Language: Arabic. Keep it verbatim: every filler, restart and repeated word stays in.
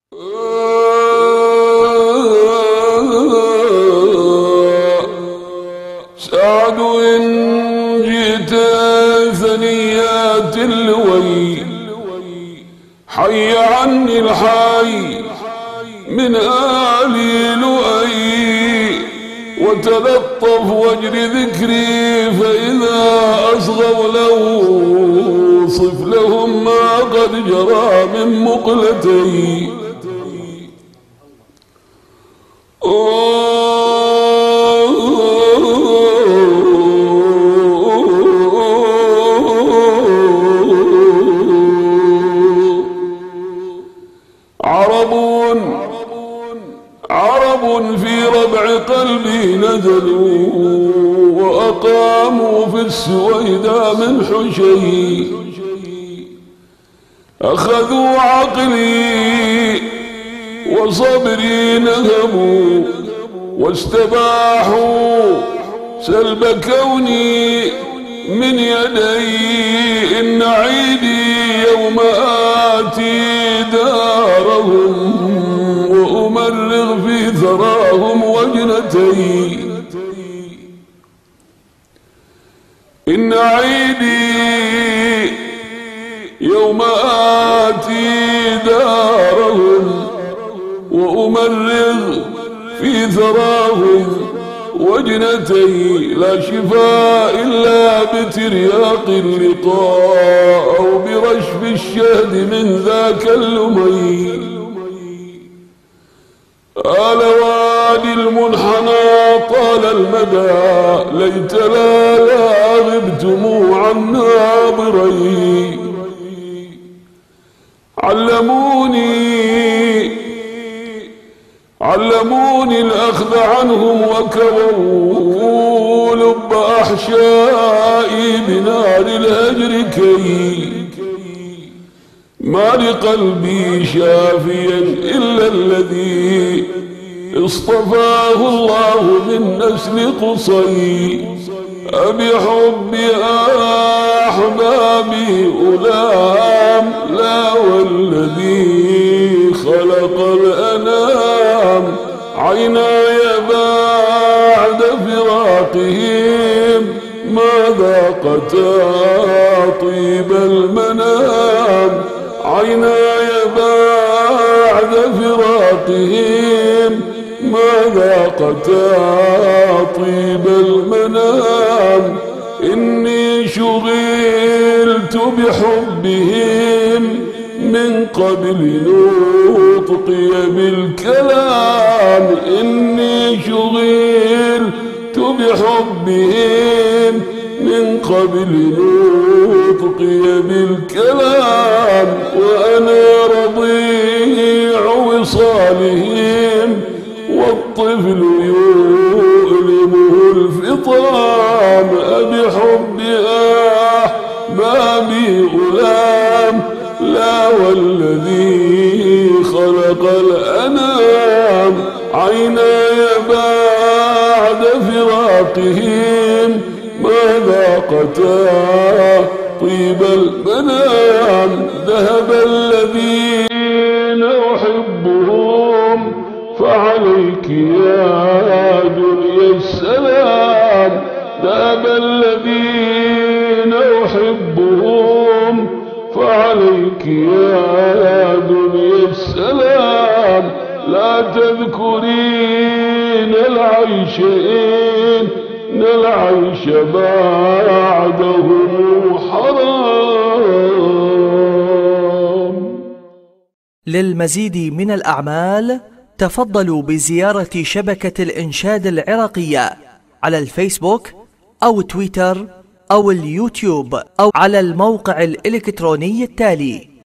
سعد إن جئت ثنيات اللوي حي عني الحي من آلي لؤي وتلطف واجر ذكري فإذا أصغوا لو صف لهم ما قد جرى من مقلتي. عرب عرب في ربع قلبي نزلوا وأقاموا في السويداء من حشي أخذوا عقلي وصبري نهبوا واستباحوا سلب كوني من يدي. إن عيدي يوم آتي دارهم وأمرغ في ثراهم وجنتي. إن عيدي يوم آتي دارهم وأمرغ في ثراهم وجنتي. لا شفاء إلا بترياق اللقاء أو برشف الشهد من ذاك اللمي. آل وادي المنحنى طال المدى ليت لا لا غبتم عن ناظري. علموني علموني الأخذ عنهم وكووا لب أحشائي بنار الهجر كي ما لقلبي شافيا إلا الذي اصطفاه الله من نسل قصي. أبحب أحبابي أولام لا والذي خلق الأنام. عيناي بعد فراقهم ما ذاقتا طيب المنام. عيناي بعد فراقهم ما ذاقتا طيب المنام. إني شغلت بحبهم من قبل نطقي بالكلام. إني شغلت بحبهم من قبل نطقي بالكلام. وأنا رضيع وصالهم والطفل يؤلمه الفطام. أبحب أحبابي غلام لا والذي خلق الأنام. عيناي بعد فراقهم ما ذاقتا طيب المنام. ذهب الذين أحبهم فعليك يا دنيا السلام. ذهب الذين أحبهم فعليك يا دنيا السلام. لا تذكرين العيش إن العيش بعده حرام. للمزيد من الأعمال تفضلوا بزيارة شبكة الإنشاد العراقية على الفيسبوك أو تويتر أو اليوتيوب أو على الموقع الإلكتروني التالي